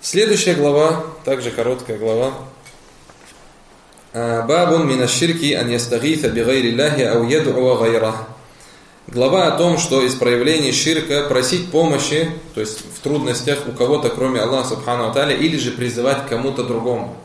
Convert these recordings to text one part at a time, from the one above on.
Следующая глава, также короткая глава. Бабун мина ширки ан ястагиса би гайри Аллахи ау яд'уа гайрах. Глава о том, что из проявлений ширка просить помощи, то есть в трудностях у кого-то, кроме Аллаха субхану ва тааля, или же призывать кому-то другому.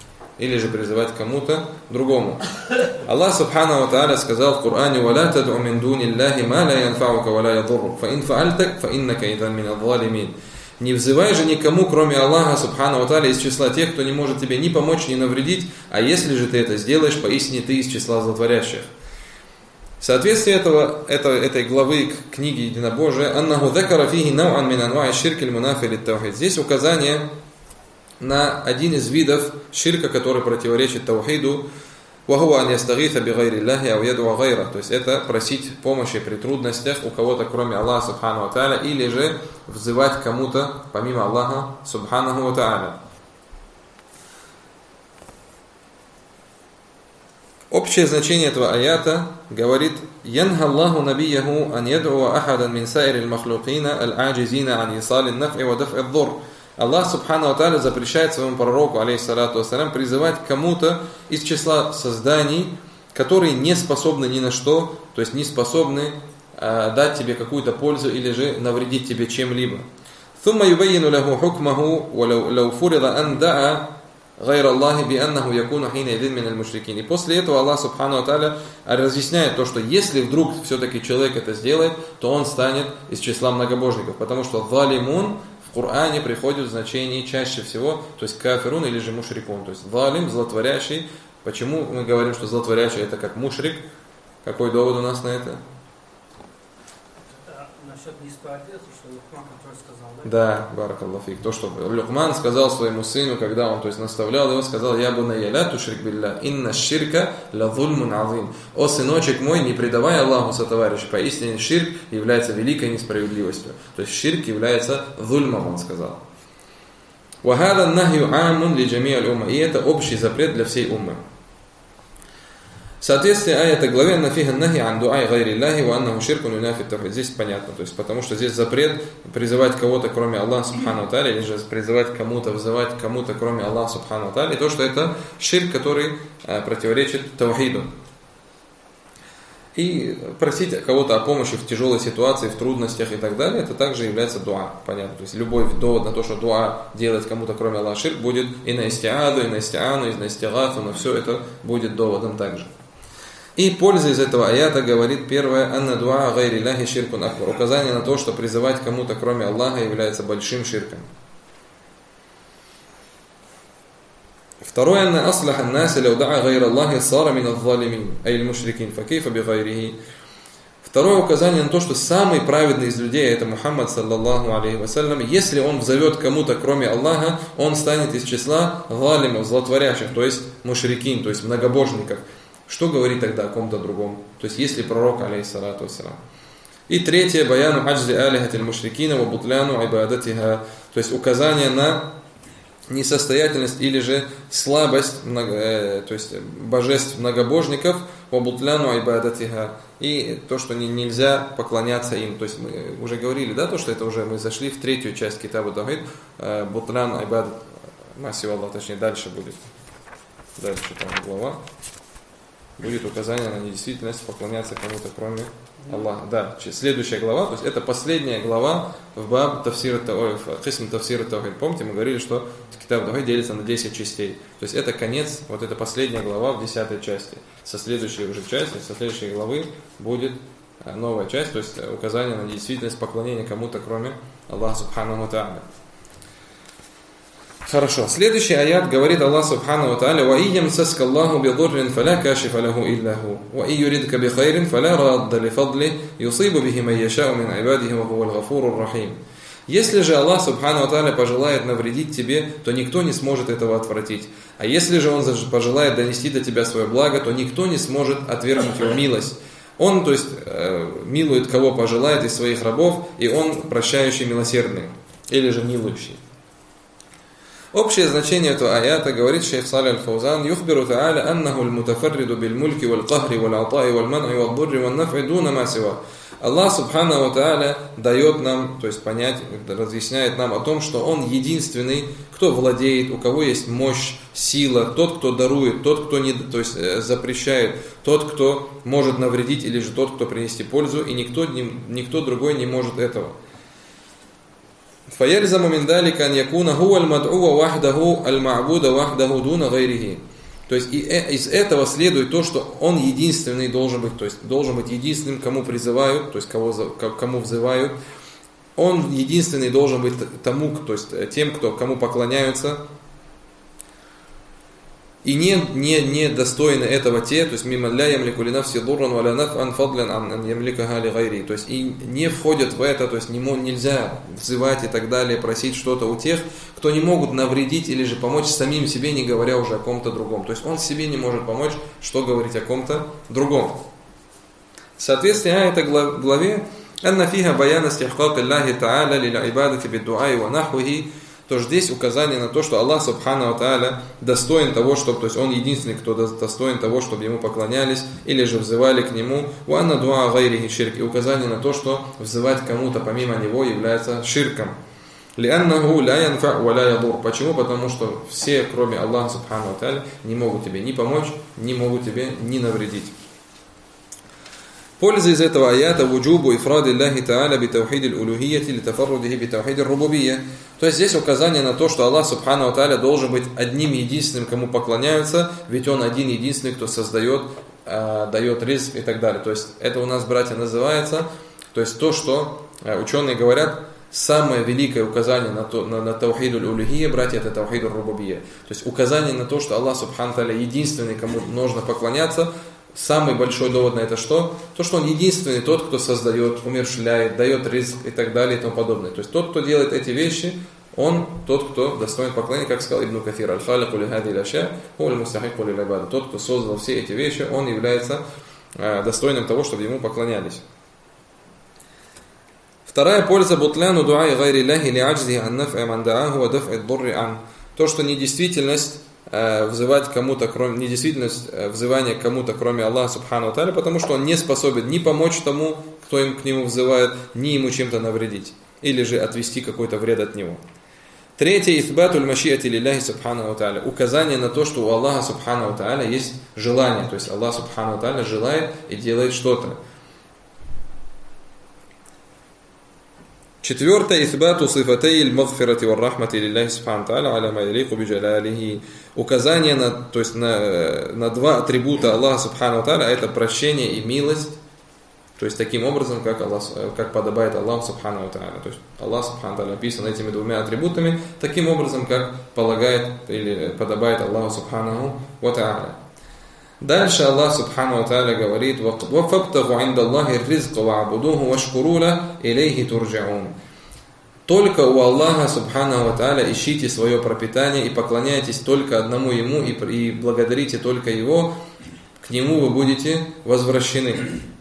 Аллах субхану ва тааля сказал в Коране: «Ва ла тад'у мин дуни Аллахи ма ла янфаука ва ла ядуррук, фа ин фа'альтак, фа иннака идан мин адh-дhalимин». Не взывай же никому, кроме Аллаха субхану ва тааля, из числа тех, кто не может тебе ни помочь, ни навредить, а если же ты это сделаешь, поистине ты из числа злотворящих. В соответствии этой главы книги Единобожия, аннаху закара фихи нау'ан мин анва'и ширки аль-мунафи лит-таухид. Здесь указание на один из видов ширка, который противоречит таухиду, вахуа ан ястагиса би гайри Аллахи ау яд'уа гайрах. То есть это просить помощи при трудностях у кого-то, кроме Аллаха субхану ва тааля, или же взывать кому-то помимо Аллаха субханаху ва тааля. Общее значение этого аята говорит: «Янха Аллаху набияху ан яд'уа ахадан мин сайри аль-махлукина аль-аджизина ан исали аль-наф'и ва даф'и адh-дурр». Аллах субхану ва тааля запрещает своему пророку, алейхиссалату вассалям, призывать кому-то из числа созданий, которые не способны ни на что, то есть не способны дать тебе какую-то пользу или же навредить тебе чем-либо. ثم يبين له حكمه ولو فرض أن دعا غير الله بأنه يكون حينئذ من المشركين. И после этого Аллах субхану ва тааля разъясняет то, что если вдруг все-таки человек это сделает, то он станет из числа многобожников, потому что залимун в Коране приходит в значении чаще всего, то есть кафирун или же мушрикун, то есть залим, злотворящий. Почему мы говорим, что злотворящий это как мушрик? Какой довод у нас на это? Насчет несправедливости, что Лукман, который сказал, да? Да, баракаллаху фик. То, что Лукман сказал своему сыну, когда он, то есть, наставлял его, сказал: «Я бунайя ла тушрик билля, инна ширка ла зульмун азим». «О сыночек мой, не предавай Аллаху сотоварища, поистине ширк является великой несправедливостью». То есть ширк является зульмом, он сказал. «Ва хада нахью амун ли джами аль-умма». И это общий запрет для всей уммы. В соответствии этой главе нафиха нахи ан дуай гайри Аллахи ва аннаху ширкун юнафи таухид. Здесь понятно, то есть потому что здесь запрет призывать кого-то, кроме Аллаха субхану ва тааля, или же призывать кому-то, взывать кому-то, кроме Аллаха субхану ва тааля, и то, что это ширк, который противоречит таухиду. И просить кого-то о помощи в тяжелой ситуации, в трудностях и так далее, это также является дуа, понятно. То есть любой довод на то, что дуа делать кому-то, кроме Аллаха, ширк, будет и на истиаду, и на истиану, и на истигафу, но все это будет доводом также. И польза из этого аята говорит первое: «Анна дуа гайри Аллахи ширкун акбар». Указание на то, что призывать кому-то, кроме Аллаха, является большим ширком. Второе: «Анна аслаха ан-наси лау да'a гайра Аллахи сара мин адh-дhalимин, ай аль-мушрикин, фа кейфа би гайрихи». Второе указание на то, что самый праведный из людей, это Мухаммад саллаллаху алейхи вассалям, если он взовет кому-то, кроме Аллаха, он станет из числа залимов, злотворящих, то есть мушрикин, то есть многобожников. Что говорит тогда о ком-то другом? То есть если пророк, алейхиссалату вассалам. И третье: баяну аджзи алихатиль мушрикина ва бутляну ибадатиха, то есть указание на несостоятельность или же слабость то есть божеств многобожников, ва бутляну ибадатиха, и то, что нельзя поклоняться им. То есть мы уже говорили, да, то, что это уже мы зашли в третью часть китаба таухид, бутляну ибадат, маси Аллах, точнее дальше будет. Дальше там глава. Будет указание на недействительность поклоняться кому-то, кроме Аллаха. Да, следующая глава, то есть это последняя глава в баб тафсир кисм тафсир таухид. Помните, мы говорили, что китаб таухид делится на 10 частей. То есть это конец, вот эта последняя глава в 10 части. Со следующей уже части, со следующей главы будет новая часть, то есть указание на недействительность поклонения кому-то, кроме Аллаха субхану ва тааля. Хорошо. Следующий аят говорит Аллах субхану ва тааля: «Ва iyam saska Allahu bi dhurrin fala kashifa lahu illa hu, wa in yuridka bi khairin fala radda li fadli, yusibu bihi man yasha'u min ibadihi wa huwa al-ghafurur rahim». Если же Аллах субхану ва тааля пожелает навредить тебе, то никто не сможет этого отвратить. А если же Он пожелает донести до тебя свое благо, то никто не сможет отвергнуть Его милость. Он, то есть, милует кого пожелает из своих рабов, и Он прощающий, милосердный, или же милующий. Общее значение этого аята, говорит шейх Салих аль-Фаузан, «Юхбиру та'аля аннаху аль-мутафарриду биль-мульки валь-кахри валь-атаи валь-ман'и валь-дурри валь-наф'и дуна ма сива». Аллах Субханаху ва Тааля дает нам, то есть понять, разъясняет нам о том, что Он единственный, кто владеет, у кого есть мощь, сила, тот, кто дарует, тот, кто не, то есть запрещает, тот, кто может навредить, или же тот, кто принести пользу, и никто другой не может этого. فَيَلْزَمُ مِنْ ذَلِكَ أَنْ يَكُونَ هُوَ الْمَدْعُوَ وَحْدَهُ الْمَعْبُودَ وَحْدَهُ دُونَ غَيْرِهِ. То есть из этого следует то, что он единственный должен быть, то есть должен быть единственным, кому призывают, то есть кому взывают. Он единственный должен быть тому, то есть тем, кому поклоняются. И не достойны этого те, то есть мимо ля ямлику ли нафси дурран валя наф'ан фадлян ан ямликаха ли гайри. То есть и не входят в это, то есть нельзя взывать и так далее, просить что-то у тех, кто не могут навредить или же помочь самим себе, не говоря уже о ком-то другом. То есть он себе не может помочь, что говорить о ком-то другом. Соответственно, этой главе анна фиха баяна стихкак Аллахи та'аля лил ибадати биддуаи ва нахвихи. То здесь указание на то, что Аллах Субханаху ва Тааля достоин того, чтобы, то есть Он единственный, кто достоин того, чтобы Ему поклонялись или же взывали к Нему. Ва анна дуа гайрихи ширк. И указание на то, что взывать кому-то помимо Него является ширком. Лианнаху ла янфа ва ла ядур. Почему? Потому что все, кроме Аллаха Субханаху ва Тааля, не могут тебе ни помочь, не могут тебе ни навредить. Польза из этого аята вуджубу ифрады Аллахи Та'аля би таухид аль-улухийяти ли тафаррудихи би таухид аль-рубубийя. То есть здесь указание на то, что Аллах Субханаху ва Тааля должен быть одним единственным, кому поклоняются, ведь Он один единственный, кто создает, дает ризк и так далее. То есть это у нас, братья, называется, то есть то, что ученые говорят, самое великое указание на таухид аль-улухийя, братья, это таухид аль-рубубийя. То есть указание на то, что Аллах Субханаху ва Тааля единственный, кому нужно поклоняться. Самый большой довод на это что? То, что Он единственный тот, кто создает, умерщвляет, дает ризк и так далее и тому подобное. То есть тот, кто делает эти вещи, он тот, кто достоин поклонения, как сказал Ибн Кафир, аль-халику ли хади ля-ша, хуа аль-мустахику ли ля-ибада. Тот, кто создал все эти вещи, он является достойным того, чтобы ему поклонялись. Вторая польза бутляну дуа гайри ляхи ли аджзи ан наф'а ман да'аху ва даф'и ад-дурри ан. То, что недействительность взывать кому-то, недействительность взывания кому-то, кроме Аллаха Субханаху ва Тааля, потому что он не способен ни помочь тому, кто к нему взывает, ни ему чем-то навредить, или же отвести какой-то вред от него. Третье, исбатуль машиати лилляхи Субханаху ва Тааля. Указание на то, что у Аллаха Субханаху ва Тааля есть желание, то есть Аллах Субханаху ва Тааля желает и делает что-то. Четвертое, исбату сифатей аль-магфирати вар-рахмати лилляхи Субханаху ва Тааля аля ма ялику би джалалихи. Указание на два атрибута Аллаха Субханаху ва Тааля, это прощение и милость, то есть таким образом, как подобает Аллаху Субханаху ва Тааля. То есть Аллах Субханаху ва Тааля описан этими двумя атрибутами, таким образом, как полагает или подобает Аллаху Субханаху ва Тааля. Дальше Аллах Субханаху ва Тааля говорит: «Вафабтагу инда Аллахи ризка ва'абудуху вашкурула илейхи турджаун». Только у Аллаха Субханаху ва Тааля ищите свое пропитание и поклоняйтесь только одному Ему и благодарите только Его, к Нему вы будете возвращены.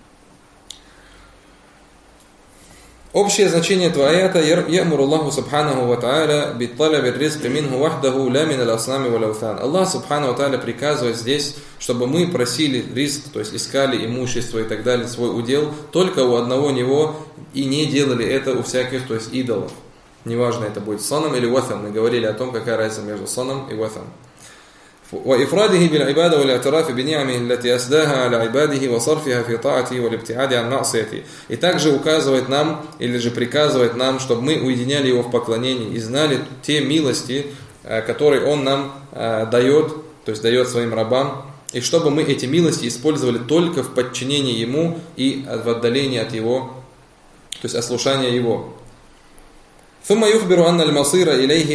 Общее значение этого аята: «Ямуру Аллаху Субханаху ва Тааля битталаби ризки минху вахдаху ля мин аль-аснами вал аутан». Аллах Субханаху ва Тааля приказывает здесь, чтобы мы просили ризк, то есть искали имущество и так далее, свой удел, только у одного Него, и не делали это у всяких, то есть идолов. Неважно, это будет санам или ватан. Мы говорили о том, какая разница между санам и ватан. وإفراده بالعبادة والاعتراف بنعمه التي أسداها على عباده وصرفها في طاعته والابتعاد عن معصيته. И также указывает нам, или же приказывает нам, чтобы мы уединяли Его в поклонении и знали те милости, которые Он нам дает, то есть дает своим рабам, и чтобы мы эти милости использовали только в подчинении Ему и в отдалении от Его, то есть ослушания Его. ثم يخبر أن المصير إليه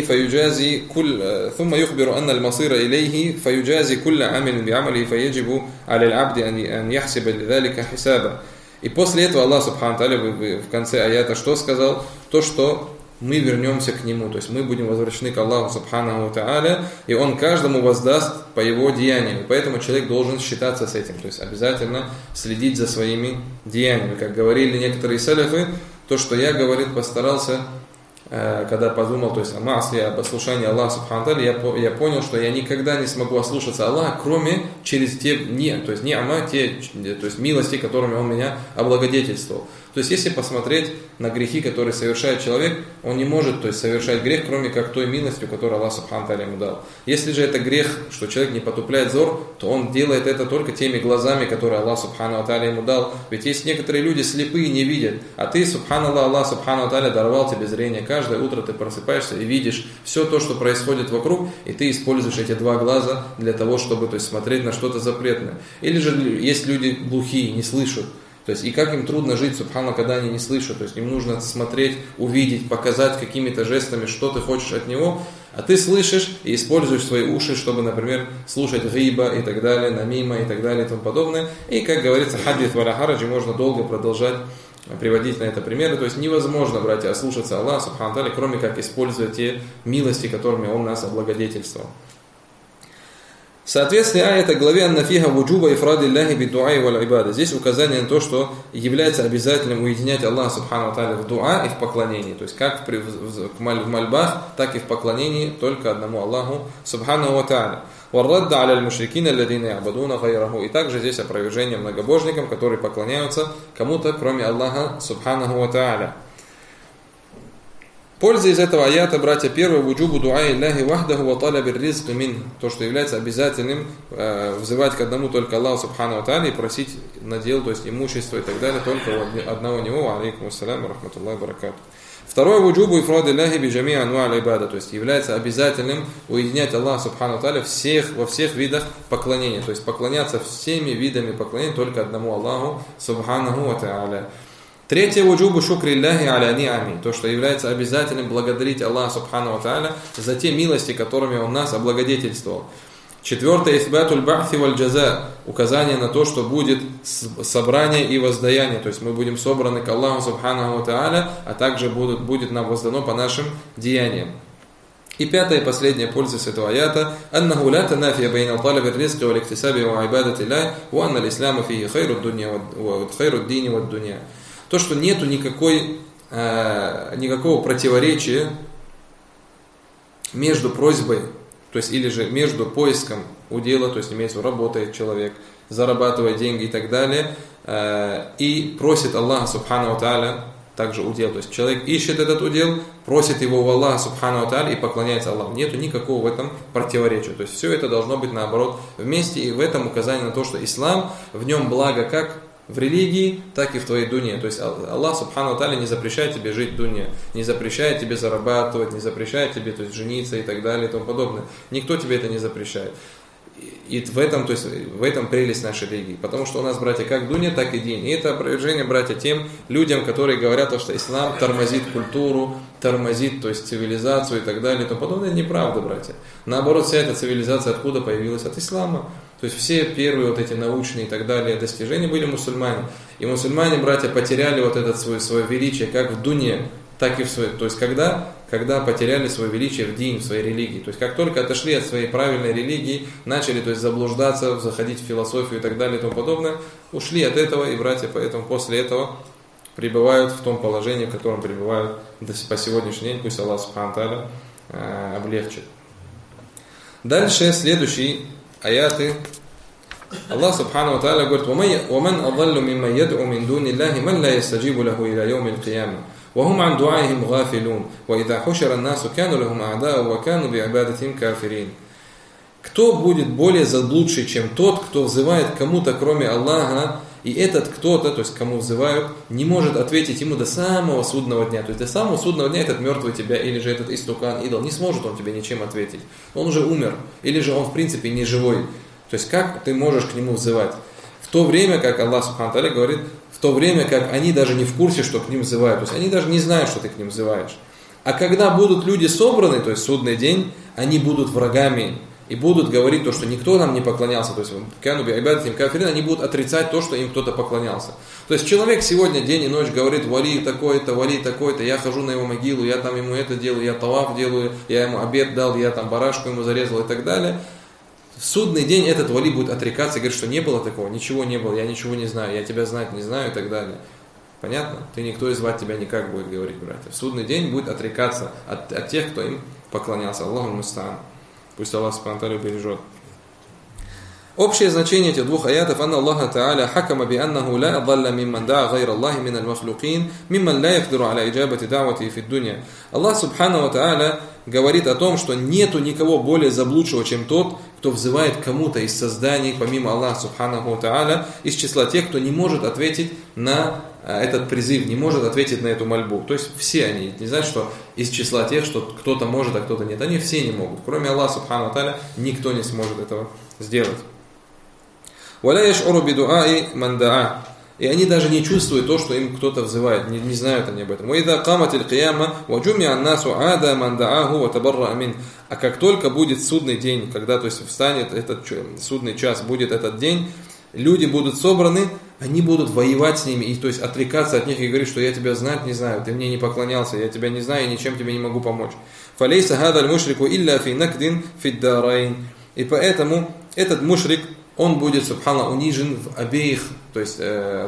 فيجازي كل عمل بعمله فيجب على العبد أن يحسب لذلك حسابا. И после этого Аллах Субханаху ва Тааля в конце аята что сказал? То, что мы вернемся к Нему, то есть мы будем возвращены к Аллаху Субханаху ва Тааля, и Он каждому воздаст по его деяниям. Поэтому человек должен считаться с этим, то есть обязательно следить за своими деяниями. Как говорили некоторые салафы, то, что я, говорит, постарался когда подумал, то есть о масле, об ослушании Аллаха Субхану Тааля, я понял, что я никогда не смогу ослушаться Аллаха, кроме через те, то есть милости, которыми Он меня облагодетельствовал. То есть если посмотреть на грехи, которые совершает человек, он не может, то есть, совершать грех, кроме как той милостью, которую Аллах Субхану Тааля ему дал. Если же это грех, что человек не потупляет взор, то он делает это только теми глазами, которые Аллах Субхану Тааля ему дал. Ведь есть некоторые люди слепые, не видят, а ты, Субханаллах, Аллах Субхану Тааля даровал тебе зрение. Каждое утро ты просыпаешься и видишь все то, что происходит вокруг, и ты используешь эти два глаза для того, чтобы, то есть, смотреть на что-то запретное. Или же есть люди глухие, не слышат. То есть, и как им трудно жить, субхана, когда они не слышат. То есть, им нужно смотреть, увидеть, показать какими-то жестами, что ты хочешь от него. А ты слышишь и используешь свои уши, чтобы, например, слушать гиба и так далее, намима и так далее и тому подобное. И, как говорится, хадис валя хараджи, можно долго продолжать приводить на это примеры. То есть, невозможно, братья, ослушаться Аллаха, субхана тааля, кроме как используя те милости, которыми Он нас облагодетельствовал. Соответствие аята главе «Аннафиха вуджуба ифради Аллахи бидуа валь ибада». Здесь указание на то, что является обязательным уединять Аллаха Субхану Тааля в дуа и в поклонении. То есть как в мольбах, так и в поклонении только одному Аллаху Субхану Тааля. «Варрадда аля аль-мушрикина алладина ябадуна гайраху». И также здесь опровержение многобожникам, которые поклоняются кому-то, кроме Аллаха Субхану Тааля. Польза из этого аята, братья, первое, вуджубу дуа Илляхи вахдаху ва талабир ризк мин, то, что является обязательным взывать к одному только Аллаху Субхану Тааля и просить надел, то есть имущество и так далее, только у одного него. Алейкум ассалям ва рахматуллахи ва баракату. Второе, вуджубу ифрад Илляхи биджами анва аль-ибада, то есть является обязательным уединять Аллаха Субхану Тааля во всех видах поклонения, то есть поклоняться всеми видами поклонения только одному Аллаху Субхану Тааля. Третье, вуджубу шукри Илляхи аля ни'ами, то, что является обязательным благодарить Аллаха Субхану Тааля за те милости, которыми Он нас облагодетельствовал. Четвертое, исбатуль бахти валь джаза, указание на то, что будет собрание и воздаяние, то есть мы будем собраны к Аллаху Субхану Тааля, а также будет нам воздано по нашим деяниям. И пятая и последняя польза с этого аята: «Аннаху ла танафия байна талаби ар-ризqi вал иктисаби ва ибадати Аллах, ва анна ал-ислама фиhi хайру ад-дини вад-дуня». То, что нету никакого противоречия между просьбой, то есть или же между поиском удела, то есть имеется в виду, работает человек, зарабатывает деньги и так далее, и просит Аллаха Субхану Тааля также удел. То есть человек ищет этот удел, просит его у Аллаха Субхану Тааля и поклоняется Аллаху. Нету никакого в этом противоречия. То есть все это должно быть наоборот вместе, и в этом указание на то, что ислам, в нем благо как в религии, так и в твоей дуне. То есть Аллах Субхану Тааля не запрещает тебе жить в дуне, не запрещает тебе зарабатывать, не запрещает тебе, то есть, жениться и так далее и тому подобное. Никто тебе это не запрещает. И в этом прелесть нашей религии. Потому что у нас, братья, как в дуне, так и дин. И это опровержение, братья, тем людям, которые говорят, что ислам тормозит культуру, тормозит, то есть цивилизацию и так далее и тому подобное. Это неправда, братья. Наоборот, вся эта цивилизация откуда появилась? От ислама. То есть все первые вот эти научные и так далее достижения были мусульмане. И мусульмане, братья, потеряли вот это свое величие как в дуне, так и в своей. То есть когда потеряли свое величие в дин, в своей религии. То есть как только отошли от своей правильной религии, начали, то есть, заблуждаться, заходить в философию и так далее и тому подобное, ушли от этого, и братья поэтому после этого пребывают в том положении, в котором пребывают по сегодняшний день. Пусть Аллах Субхану Тааля облегчит. Дальше следующие аяты. Аллах Субхану Тааля говорит: «Ваман адаллу мимма яд'у мин дуни Аллахи ман ла ястаджибу лаху иля яумил кияма. وهم عن دعائهم غافلون وإذا حشر الناس كانوا لهم أعداء وكانوا بعبادتهم كافرين». Кто будет более заблудший, чем тот, кто взывает кому-то, кроме Аллаха, и этот кто-то, то есть кому взывают, не может ответить ему до самого судного дня. То есть до самого судного дня этот мертвый тебя, или же этот истукан, идол, не сможет он тебе ничем ответить. Он уже умер, или же он в принципе не живой. То есть как ты можешь к нему взывать? В то время, как Аллах Субхану Тааля говорит, в то время, как они даже не в курсе, что к ним взывают. То есть они даже не знают, что ты к ним взываешь. А когда будут люди собраны, то есть судный день, они будут врагами и будут говорить то, что никто нам не поклонялся. То есть они будут отрицать то, что им кто-то поклонялся. То есть человек сегодня день и ночь говорит: вали такой-то, я хожу на его могилу, я там ему это делаю, я таваф делаю, я ему обед дал, я там барашку ему зарезал и так далее. В судный день этот вали будет отрекаться и говорить, что не было такого, ничего не было, я ничего не знаю, я тебя знать не знаю и так далее. Понятно? Ты никто и звать тебя никак будет, говорить братья. В судный день будет отрекаться от тех, кто им поклонялся. Аллаху мустаан. Пусть Аллах субхану ва тааля бережет. Общее значение этих двух аятов: «Анна Аллаха Та'аля хакама би аннаху ла адалла мимман да'a гайра Аллахи мин аль-махлукин, мимман ла якдиру аля иджабати да'вати фи дунья». Аллах субхану ва тааля говорит о том, что нету никого более заблудшего, чем тот, кто взывает кому-то из созданий, помимо Аллаха субхану ва тааля, из числа тех, кто не может ответить на этот призыв, не может ответить на эту мольбу. То есть все они, не знают, что из числа тех, что кто-то может, а кто-то нет. Они все не могут. Кроме Аллаха субхану ва тааля никто не сможет этого сделать. «Валя яш'уру бидуаи ман да'a». И они даже не чувствуют то, что им кто-то взывает, не знают они об этом. «Ваида каматиль кияма, ваджуми'а аннасу ада ман да'аху ва табарра амин». А как только будет судный день, когда, то есть, встанет этот судный час, будет этот день, люди будут собраны, они будут воевать с ними, и, то есть отрекаться от них и говорить, что я тебя знать не знаю, ты мне не поклонялся, я тебя не знаю и ничем тебе не могу помочь. «Фалейса хадаль мушрику илля фи накдин фиддарайн». И поэтому этот мушрик, он будет, субхана, унижен в обеих, то есть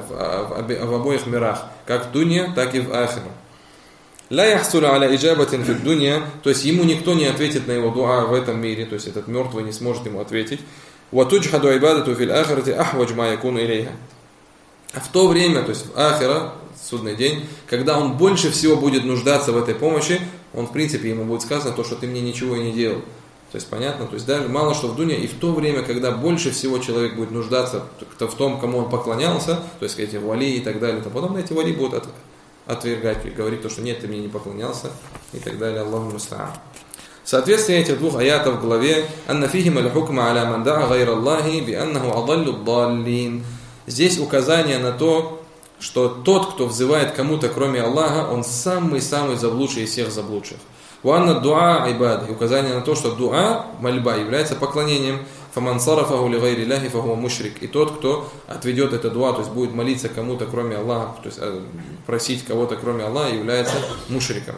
в обоих мирах, как в дунья, так и в ахира. «Ла яхсуля аля иджабатин фи дунья», то есть ему никто не ответит на его дуа в этом мире, то есть этот мертвый не сможет ему ответить. «Ва туджхаду ибадату фил ахирати ахвадж ма якуну илейха». А в то время, то есть в ахира, судный день, когда он больше всего будет нуждаться в этой помощи, он, в принципе, ему будет сказано то, что ты мне ничего и не делал. То есть понятно, то есть даже мало что в дуне, и в то время, когда больше всего человек будет нуждаться в том, кому он поклонялся, то есть эти вали и так далее, то потом эти вали будут отвергать и говорить то, что нет, ты мне не поклонялся и так далее. Аллаху муста'ан. Соответствие этих двух аятов в главе «Анна фихим аль-хукма аля ман да'a гайра Аллахи би аннаху адаллю даллин». Здесь указание на то, что тот, кто взывает кому-то, кроме Аллаха, он самый-самый заблудший из всех заблудших. «Ванна дуа айбад». Указание на то, что дуа, мольба, является поклонением. «Фаман сарафаху ли гайри ляхи фахуа мушрик». И тот, кто отведет это дуа, то есть будет молиться кому-то, кроме Аллаха, то есть просить кого-то, кроме Аллаха, является мушриком.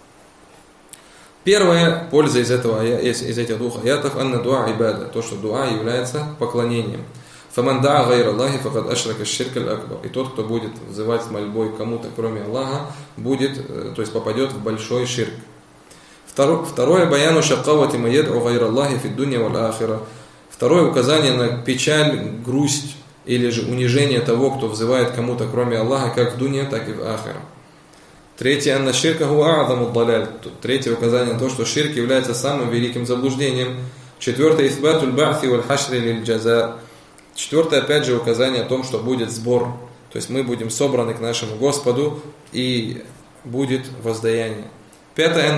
Первая польза из этих двух аятов: «Анна дуа айбада». То, что дуа является поклонением. «Фаман да'a гайра Аллахи факад ашрака ширк аль-акбар». И тот, кто будет взывать с мольбой кому-то, кроме Аллаха, будет, то есть попадет в большой ширк. Второе баяну шаккавати ма яд'у гайра Аллахи фид дунья валь ахира. Второе указание на печаль, грусть или же унижение того, кто взывает кому-то кроме Аллаха, как в дунья, так и в ахира. Третье: анна ширка хуа а'заму даляль. Третье указание на то, что ширк является самым великим заблуждением. Четвертое: исбатуль ба'си валь хашри лиль джаза. Четвертое, опять же, указание о том, что будет сбор. То есть мы будем собраны к нашему Господу и будет воздаяние. Пятое: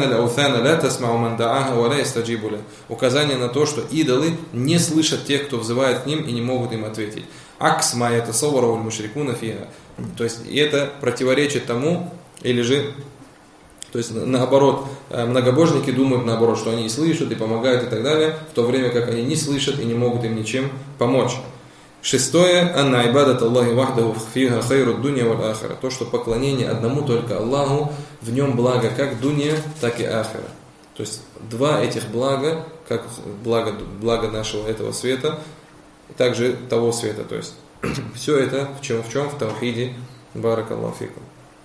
указание на то, что идолы не слышат тех, кто взывает к ним, и не могут им ответить. Аксма это соваровуль мушрикуна фига. То есть это противоречит тому, или же, то есть наоборот, многобожники думают наоборот, что они и слышат, и помогают, и так далее, в то время как они не слышат и не могут им ничем помочь. Шестое: анна ибадат Аллахи вахдаху фиха хайру дунья валь ахира. То, что поклонение одному только Аллаху, в нем благо как дунья, так и ахира. То есть два этих блага, как благо нашего этого света, также того света. То есть все это в чем? В таухиде. Баракаллаху фикум.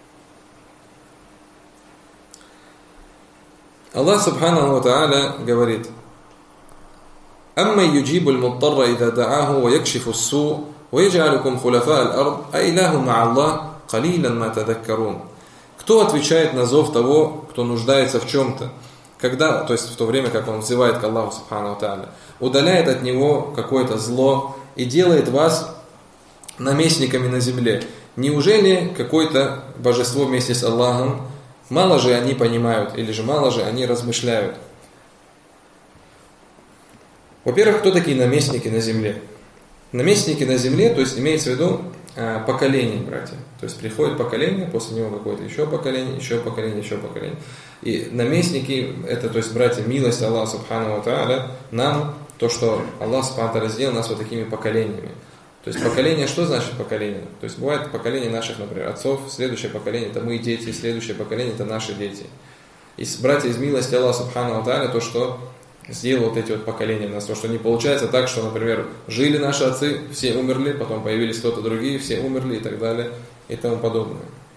Аллах субханаху ва тааля говорит: «Амма юджибу аль-муттарра ида да'аху ва якшифу ас-су ва ядж'алукум хулафа аль-ард, а илаху ма'a Аллах калилан ма тадаккарун». Кто отвечает на зов того, кто нуждается в чем-то, когда, то есть в то время, как он взывает к Аллаху субханаху ва тааля, удаляет от него какое-то зло и делает вас наместниками на земле? Неужели какое-то божество вместе с Аллахом мало же они понимают, или же мало же они размышляют? Во-первых, кто такие наместники на земле? Наместники на земле, то есть имеется в виду поколение, братья. То есть приходит поколение, после него какое-то еще поколение, еще поколение, еще поколение. И наместники, это, то есть, братья, милость Аллаха субхану ва тааля нам, то, что Аллах субхану ва тааля сделал нас вот такими поколениями. То есть поколение, что значит поколение? То есть бывает поколение наших, например, отцов, следующее поколение это мы дети, следующее поколение это наши дети. И братья, из милости Аллаха субхану ва тааля, то, что сделал вот эти вот поколения у нас, то, что не получается так, что, например, жили наши отцы, все умерли, потом появились кто-то другие, все умерли и так далее и тому подобное.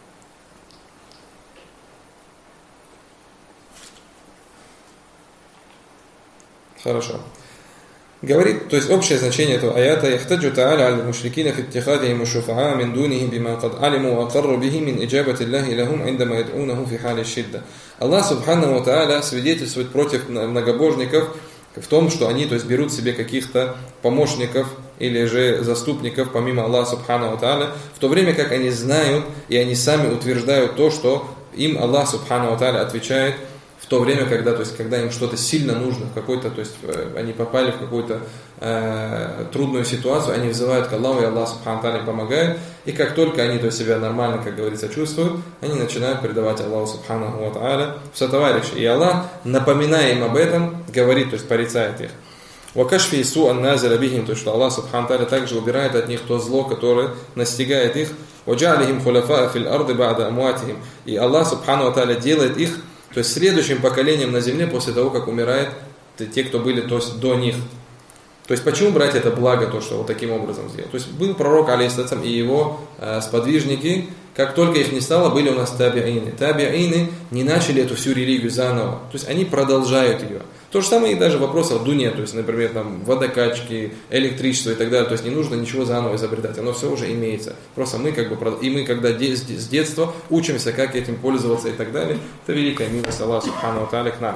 Хорошо. Говорит, то есть общее значение этого аята: «Яхтаджу та'аля аль-мушрикина фи иттихадихим шуфа'a мин дунихи бима кад алиму ва акарру бихи мин иджабати Аллахи лахум индама яд'унаху фи хали шидда». Аллах субханаху ва та'аля свидетельствует против многобожников в том, что они, то есть, берут себе каких-то помощников или же заступников помимо Аллаха субханаху ва та'аля, в то время как они знают и они сами утверждают то, что им Аллах субханаху ва та'аля отвечает в то время, когда, то есть, когда им что-то сильно нужно, в какой-то, то есть они попали в какую-то трудную ситуацию, они взывают к Аллаху, и Аллах субхану ва помогает, и как только они, то есть, себя нормально, как говорится, чувствуют, они начинают предавать Аллаху субхану ва тааля в сотоварищи. И Аллах, напоминая им об этом, говорит, то есть порицает их. «Вакашфи ису анназаля бихим», то есть, что Аллах субхану ва также убирает от них то зло, которое настигает их. «Ваджалихим хуляфаа фил арды ба'да амуатихим». И Аллах субхану ва делает их, то есть, следующим поколением на земле после того, как умирают те, кто были, то есть, до них. То есть, почему брать это благо, то, что вот таким образом сделать? То есть, был пророк, алейхиссалям, и его сподвижники, как только их не стало, были у нас таби'ины. Таби'ины не начали эту всю религию заново. То есть, они продолжают ее. То же самое и даже вопросы в дуне, то есть, например, там, водокачки, электричество и так далее. То есть, не нужно ничего заново изобретать, оно все уже имеется. Просто мы, как бы, и мы, когда с детства учимся, как этим пользоваться и так далее, это великая милость Аллаха субхану ва тааля к нам.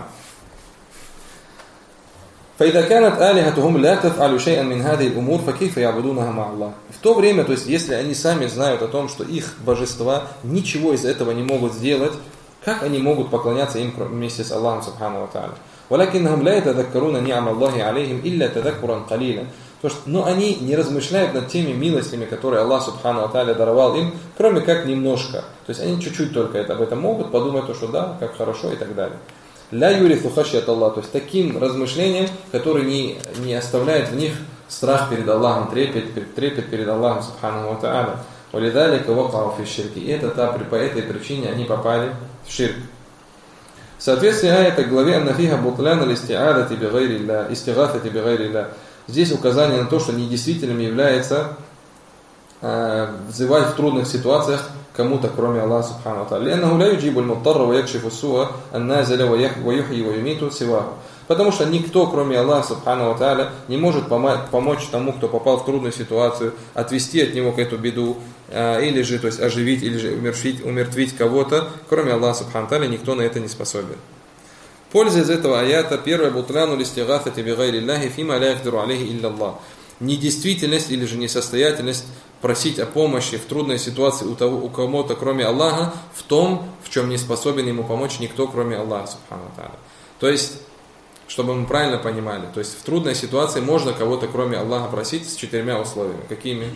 فإذا كانت آلهتهم لا تفعل شيئا من هذه الأمور فكيف يعبدونها مع الله. В то время, то есть, если они сами знают о том, что их божества ничего из этого не могут сделать, как они могут поклоняться им вместе с Аллахом субхану ва тааля? ولكنهم لا يتذكرون نعم الله عليهم إلا تذكرا قليلا. Но они не размышляют над теми милостями, которые Аллах субхану ва тааля даровал им, кроме как немножко. То есть они чуть-чуть только об этом могут подумать, что да, как хорошо и так далее. Ля юрифу хашьят Аллах, то есть таким размышлением, который не оставляет в них страх перед Аллахом, трепет перед Аллахом субхану ва тааля. Валидалика вакау фи ширки. И по этой причине они попали в ширк. В соответствии аята к главе «Аннафиха бутляна листи'адати бигайрилля», «Истигафати бигайрилля». Здесь указание на то, что недействительным является взывать в трудных ситуациях кому-то, кроме Аллаха субхану ва тааля. «Лианнаху ла юджибу аль-муттарра ва якшифу ссуа ан-назиля ва юхьи ва юмиту сиваху». Потому что никто, кроме Аллаха субхану ва тааля, не может помочь тому, кто попал в трудную ситуацию, отвести от него эту беду, или же, то есть, оживить, или же умертвить кого-то, кроме Аллаха субхану ва тааля, никто на это не способен. Польза из этого аята: первое, бутляну листигафати бигайриллахи фима ла яхдиру алейхи илля Аллах. Недействительность или же несостоятельность просить о помощи в трудной ситуации у кого-то, кроме Аллаха, в том, в чем не способен ему помочь никто, кроме Аллаха субхану ва тааля. То есть, чтобы мы правильно понимали, то есть в трудной ситуации можно кого-то, кроме Аллаха, просить с 4 условиями. Какими?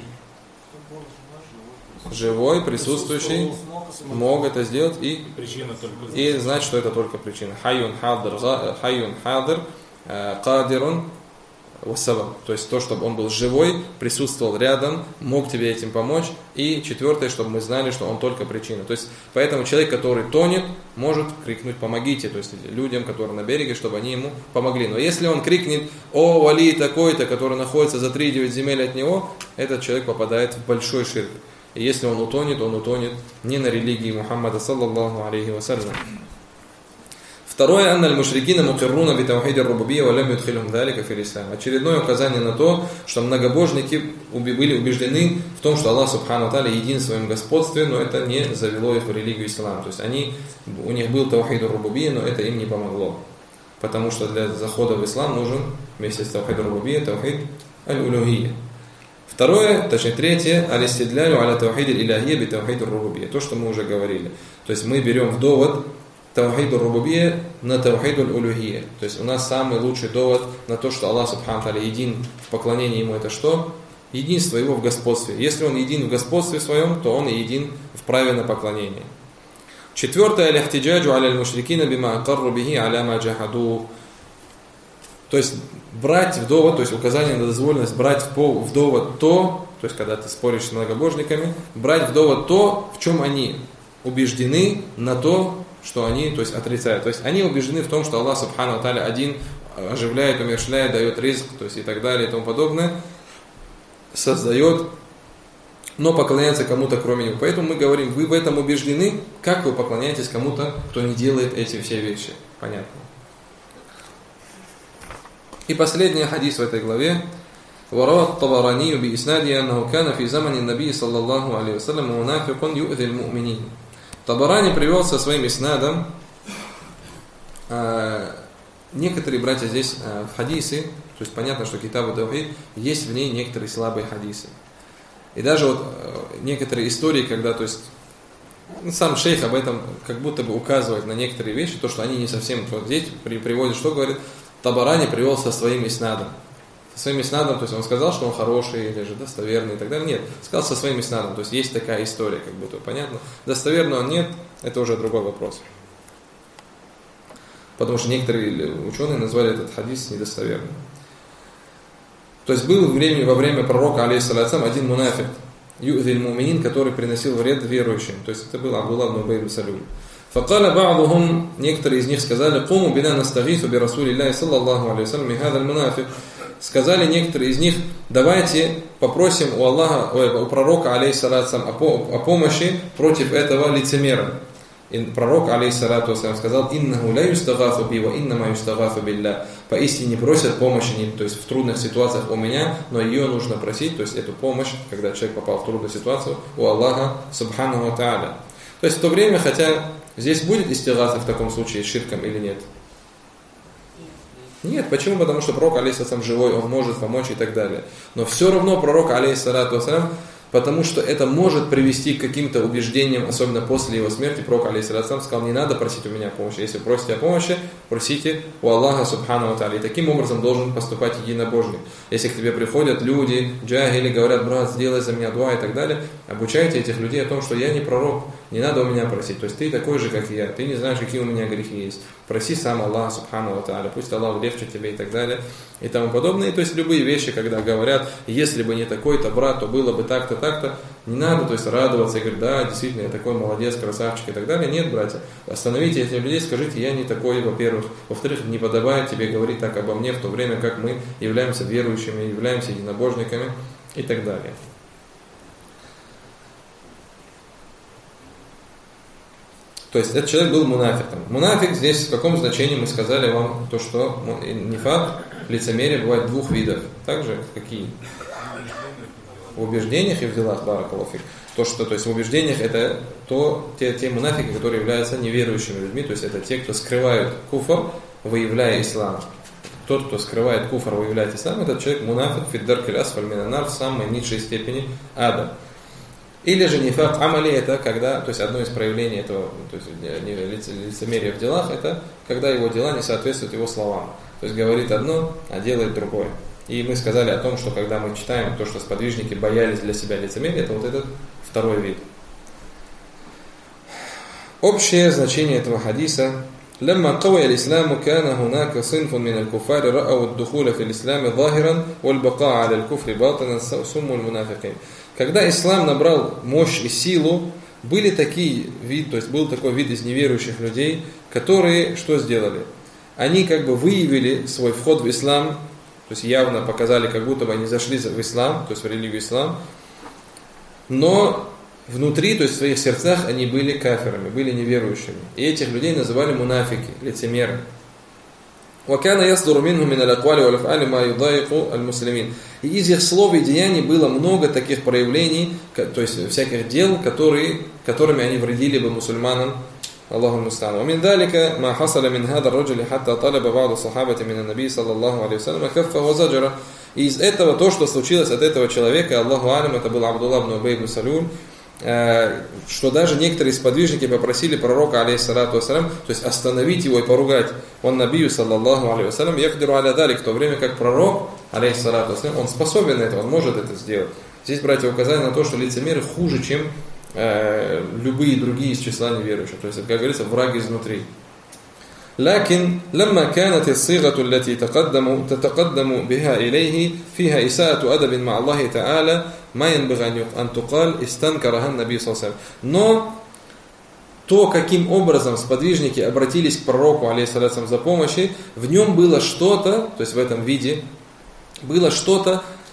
Живой, присутствующий, мог это сделать и знать, что это только причина. Хайюн хадир, кадирун вассабаб. То есть то, чтобы он был живой, присутствовал рядом, мог тебе этим помочь. И 4, чтобы мы знали, что он только причина. То есть поэтому человек, который тонет, может крикнуть «помогите», то есть людям, которые на береге, чтобы они ему помогли. Но если он крикнет «О, вали такой-то», который находится за 3-9 земель от него, этот человек попадает в большой ширк. И если он утонет не на религии Мухаммада саллаллаху алейхи вассалям. Второе, анна аль-мушрикина мукирруна би таухидир рубубия ва лам юдхилхум далика фил ислам. Очередное указание на то, что многобожники были убеждены в том, что Аллах субхану ва тааля един в своем господстве, но это не завело их в религию ислам. То есть у них был таухидир рубубия, но это им не помогло. Потому что для захода в ислам нужен вместе с таухидир рубубия таухид аль-улухия. Второе, точнее третье, алистидлялю аля таухидир иляхия би таухидир рубубия. То, что мы уже говорили. То есть мы берем в довод таухиду рубубия на таухиду улухия. То есть у нас самый лучший довод на то, что Аллах субхану тааля един в поклонении Ему, это что? Единство Его в господстве. Если Он един в господстве своем, то Он и един в праве на поклонение. Четвертое, аляхтиджаджу аля аль-мушрикина бима акарру бихи аля ма джахаду. То есть брать в довод, то есть указание на дозволенность брать в довод то есть когда ты споришь с многобожниками, брать в довод то, в чем они убеждены, на то, что они, то есть, отрицают. То есть они убеждены в том, что Аллах субхану ва тааля один оживляет, умерщвляет, дает ризк, то есть и так далее и тому подобное, создает, но поклоняется кому-то кроме Него. Поэтому мы говорим, вы в этом убеждены, как вы поклоняетесь кому-то, кто не делает эти все вещи. Понятно. И последний хадис в этой главе. وروى الطبراني بإسناده أنه كان في زمن النبي صلى الله عليه وسلم منافق يؤذي المؤمنين. Табарани привел со своим иснадом. Некоторые братья здесь в хадисы, то есть понятно, что Китабу Таухид, есть в ней некоторые слабые хадисы. И даже вот некоторые истории, когда, то есть, сам шейх об этом как будто бы указывает на некоторые вещи, то, что они не совсем, вот здесь приводит, что говорит, Табарани привел со своим иснадом. Со своим иснадом, то есть он сказал, что он хороший или же достоверный и так далее. Нет, сказал со своим иснадом, то есть есть такая история, как будто понятно. Достоверный он нет, это уже другой вопрос. Потому что некоторые ученые назвали этот хадис недостоверным. То есть был во время пророка, алейхиссалям, один мунафик, ю'зиль муминин, который приносил вред верующим. То есть это был Абдулла ибн Убай ибн Салюль. فقال بعضهم, некоторые из них сказали, قوموا بنا نستغيث برسول الله صلى الله عليه وسلم هذا المنافق. Сказали некоторые из них, давайте попросим у Аллаха, у пророка, алейхиссалям, о помощи против этого лицемера. И пророк, алейхиссалату вассалям, сказал, «Иннаху ля юстагафу би, ва иннама юстагафу билля». Поистине просят помощи, то есть в трудных ситуациях у меня, но ее нужно просить, то есть эту помощь, когда человек попал в трудную ситуацию, у Аллаха, субханаху ва тааля. То есть в то время, хотя здесь будет истигаса в таком случае с ширком или нет? Нет, почему? Потому что пророк, алейхиссалам, живой, он может помочь и так далее. Но все равно пророк, алейхиссалату вассалям, потому что это может привести к каким-то убеждениям, особенно после его смерти. Пророк, алейхиссалам, сказал, не надо просить у меня помощи. Если вы просите о помощи, просите у Аллаха, субхану ва тааля. И таким образом должен поступать единобожник. Если к тебе приходят люди, джахили, говорят, брат, сделай за меня дуа и так далее, обучайте этих людей о том, что я не пророк, не надо у меня просить. То есть ты такой же, как и я, ты не знаешь, какие у меня грехи есть. Проси сам Аллаха, субхану ва тааля, пусть Аллах улегчит тебе и так далее. И тому подобное. И, то есть любые вещи, когда говорят, если бы не такой-то брат, то было бы так-то, так-то, не надо, то есть радоваться и говорить, да, действительно, я такой молодец, красавчик и так далее. Нет, братья, остановите этих людей, скажите, я не такой, во-первых. Во-вторых, не подобает тебе говорить так обо мне, в то время как мы являемся верующими, являемся единобожниками и так далее. То есть этот человек был мунафиком. Мунафик здесь в каком значении мы сказали вам то, что нифак, лицемерие бывает двух видов. Также какие? В убеждениях и в делах, баракаллаху фик. То есть в убеждениях это те мунафики, которые являются неверующими людьми, то есть это те, кто скрывают куфр, выявляя ислам. Тот, кто скрывает куфр, выявляет ислам, этот человек мунафик фиддаркиль асфаль минанар, в самой низшей степени ада. Или же нифак амали, это когда, то есть одно из проявлений этого, то есть лицемерия в делах, это когда его дела не соответствуют его словам. То есть говорит одно, а делает другое. И мы сказали о том, что когда мы читаем то, что сподвижники боялись для себя лицемерия, это вот этот второй вид. Общее значение этого хадиса. لما قوي الإسلام كان هناك صنف من الكفار رأوا الدخول في الإسلام ظاهرا والبقاء على الكفر باطنا سموا المنافقين. Когда ислам набрал мощь и силу, были такие вид, то есть был такой вид из неверующих людей, которые что сделали? Они как бы выявили свой вход в ислам, то есть явно показали, как будто бы они зашли в ислам, то есть в религию ислам, но внутри, то есть в своих сердцах они были кафирами, были неверующими. И этих людей называли мунафики, лицемеры. وَكَانَ يَصْدُرُ مِنْهُ مِنَ الْأَقْوَالِ وَالْأَفْعَالِ مَا يُضَايِقُ الْمُسْلِمِينَ. И из их слов и деяний было много таких проявлений, то есть всяких дел, которыми они вредили бы мусульманам. Аллаху муста'ан. ومن ذلك ما حصل من هذا الرجل حتى طلب بعض الصحابة من النبي صلى الله عليه وسلم كفه وزجره. И из этого то, что случилось от этого человека, Аллаху алям, это был Абдулла ибн Убай ибн Салюль, что даже некоторые сподвижники попросили пророка, алейхиссалату вассалям, то есть остановить его и поругать. Он набию, саллаллаху алейхи вассалям, якдиру аля далик, в то время как пророк, алейхиссалату вассалям, он способен на это, он может это сделать. Здесь, братья, указание на то, что лицемеры хуже, чем любые другие из числа неверующих. То есть, как говорится, враг изнутри. لكن لما كانت الصيغة التي تتقدم بها إليه فيها إساءة أدب مع الله تعالى ما ينبغي أن تقال استنكرها النبي صلى الله عليه وسلم. Но то, каким образом сподвижники обратились к пророку, алейхиссалям, за помощью, в нем было что-то, то есть в этом виде, было что-то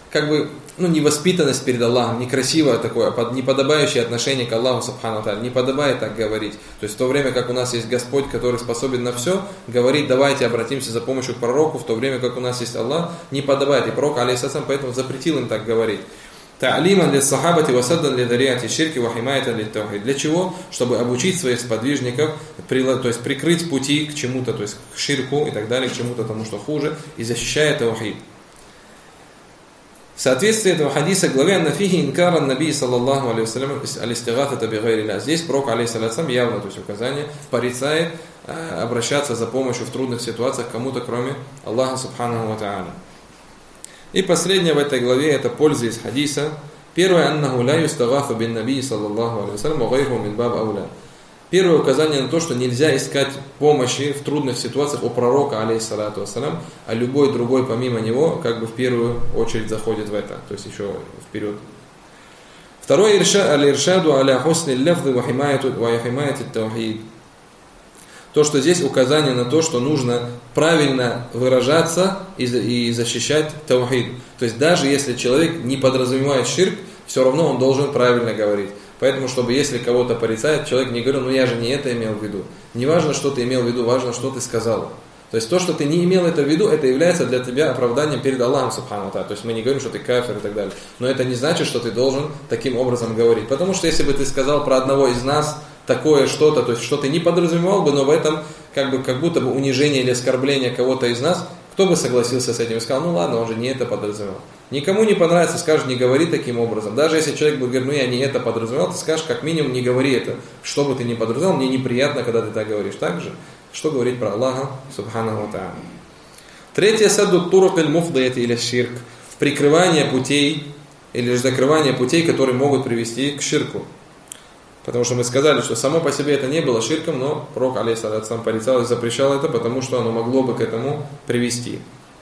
как бы, невоспитанность перед Аллахом, некрасивое такое, неподобающее отношение к Аллаху Субхану Тааля. Не подобает так говорить. То есть в то время, как у нас есть Господь, который способен на все, говорит, давайте обратимся за помощью к пророку, в то время, как у нас есть Аллах, не подобает. И пророк, алейхиссалям, поэтому запретил им так говорить. Та'лиман лис-сахабати ва саддан ли-дариати ширки ва химаятан лит-таухид. Для чего? Чтобы обучить своих сподвижников, то есть прикрыть пути к чему-то, то есть к ширку и так далее, к чему-то тому, что хуже, и защищая таухид. В соответствии этого хадиса главе «Аннафихи инкара наби саллаллаху алейхи вассалям алистигафата бигайрилля». Здесь пророк алейхиссалям явно, то есть указание, порицает обращаться за помощью в трудных ситуациях к кому-то, кроме Аллаха субханаху ва тааля. И последнее в этой главе это польза из хадиса. Первое, аннаху ла юстагафу бин наби саллаллаху алейхи вассалям ва гайруху мин баб ауля. Первое указание на то, что нельзя искать помощи в трудных ситуациях у пророка, алейхиссалату вассалям, а любой другой помимо него, как бы в первую очередь заходит в это, то есть еще вперед. Второе, аль-иршаду аля хусни лафзи ва химаяти таухид. То, что здесь указание на то, что нужно правильно выражаться и защищать таухид. То есть даже если человек не подразумевает ширк, все равно он должен правильно говорить. Поэтому, чтобы если кого-то порицает, человек не говорил, я же не это имел в виду. Не важно, что ты имел в виду, важно, что ты сказал. То есть то, что ты не имел это в виду, это является для тебя оправданием перед Аллахом субхану ва. То есть мы не говорим, что ты кафир и так далее. Но это не значит, что ты должен таким образом говорить. Потому что если бы ты сказал про одного из нас такое что-то, то есть что ты не подразумевал бы, но в этом как будто бы унижение или оскорбление кого-то из нас, кто бы согласился с этим и сказал, ладно, он же не это подразумевал. Никому не понравится, скажешь, не говори таким образом. Даже если человек будет говорить, я не это подразумевал, ты скажешь, как минимум, не говори это. Что бы ты ни подразумевал, мне неприятно, когда ты так говоришь. Так же, что говорить про Аллаха, субханаху ва тааля. Третье, садду турук аль-муфдаяти иля ширк. Прикрывание путей, или же закрывание путей, которые могут привести к ширку. Потому что мы сказали, что само по себе это не было ширком, но пророк, алейхиссалям, порицал и запрещал это, потому что оно могло бы к этому привести.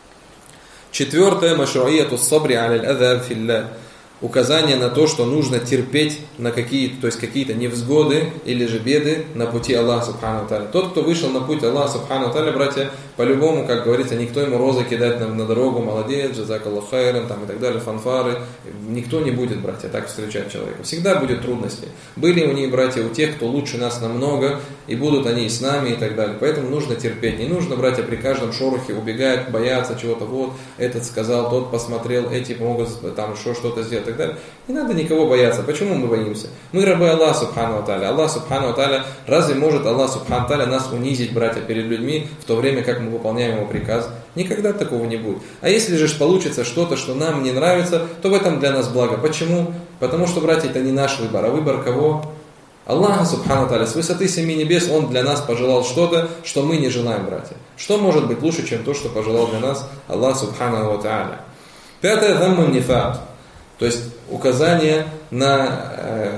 Четвертое, машруияту сабри аля аль-адha филля. Указание на то, что нужно терпеть на какие-то невзгоды или же беды на пути Аллаха субхану ва тааля. Тот, кто вышел на путь Аллаха субхану ва тааля, братья, по-любому, как говорится, никто ему розы кидать на дорогу, молодец, джазакаллаху хайран, там и так далее, фанфары. Никто не будет, братья, так встречать человека. Всегда будет трудности. Были у них, братья, у тех, кто лучше нас намного, и будут они и с нами, и так далее. Поэтому нужно терпеть. Не нужно, братья, при каждом шорохе убегать, бояться чего-то. Вот, этот сказал, тот посмотрел, эти могут там еще что-то сделать. И так далее. Не надо никого бояться. Почему мы боимся? Мы рабы Аллаха субхану ва тааля. Аллах субхану ва тааля, разве может Аллах субхану ва тааля нас унизить, братья, перед людьми, в то время как мы выполняем его приказ? Никогда такого не будет. А если же получится что-то, что нам не нравится, то в этом для нас благо. Почему? Потому что, братья, это не наш выбор, а выбор кого? Аллаха субхану ва тааля. С высоты 7 небес Он для нас пожелал что-то, что мы не желаем, братья. Что может быть лучше, чем то, что пожелал для нас Аллах субхану ва тааля? Пятое, даммун нифак. То есть указание на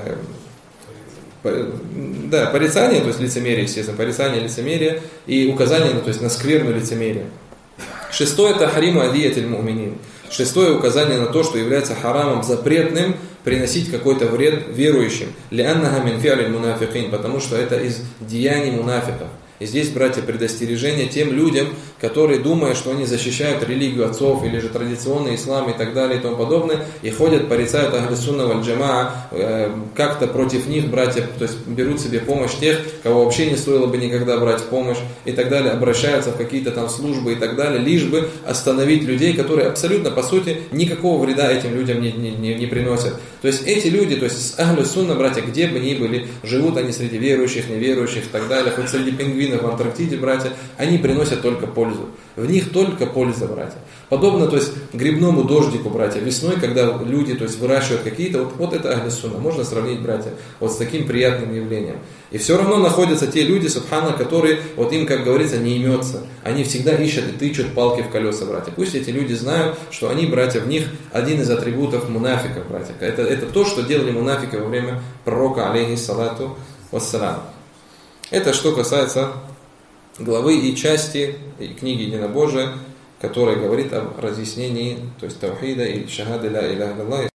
порицание, то есть лицемерие, естественно, порицание лицемерия и указание на скверну лицемерия. Шестое, тахриму адиятиль му'минин. Шестое, указание на то, что является харамом запретным приносить какой-то вред верующим. Лианнаха мин фи'алиль мунафикин, потому что это из деяний мунафиков. И здесь, братья, предостережение тем людям, которые, думая, что они защищают религию отцов или же традиционный ислам и так далее и тому подобное, и ходят, порицают ахлю сунна валь джамаа, как-то против них, братья, то есть берут себе помощь тех, кого вообще не стоило бы никогда брать помощь и так далее, обращаются в какие-то там службы и так далее, лишь бы остановить людей, которые абсолютно, по сути, никакого вреда этим людям не приносят. То есть эти люди, то есть ахлю сунна, братья, где бы ни были, живут они среди верующих, неверующих и так далее, хоть среди пингвинов в Антарктиде, братья, они приносят только пользу. В них только польза, братья. Подобно, то есть, грибному дождику, братья, весной, когда люди, то есть, выращивают какие-то, вот это ахлю сунна, можно сравнить, братья, вот с таким приятным явлением. И все равно находятся те люди, субхана, которые, вот им, как говорится, не имется. Они всегда ищут и тычут палки в колеса, братья. Пусть эти люди знают, что они, братья, в них один из атрибутов мунафиков, братья. Это то, что делали мунафики во время пророка, алейхиссалату вассалам. Это что касается главы и части и книги Единобожия, которая говорит о разъяснении, то есть таухида и шахады ля иляха илlallah.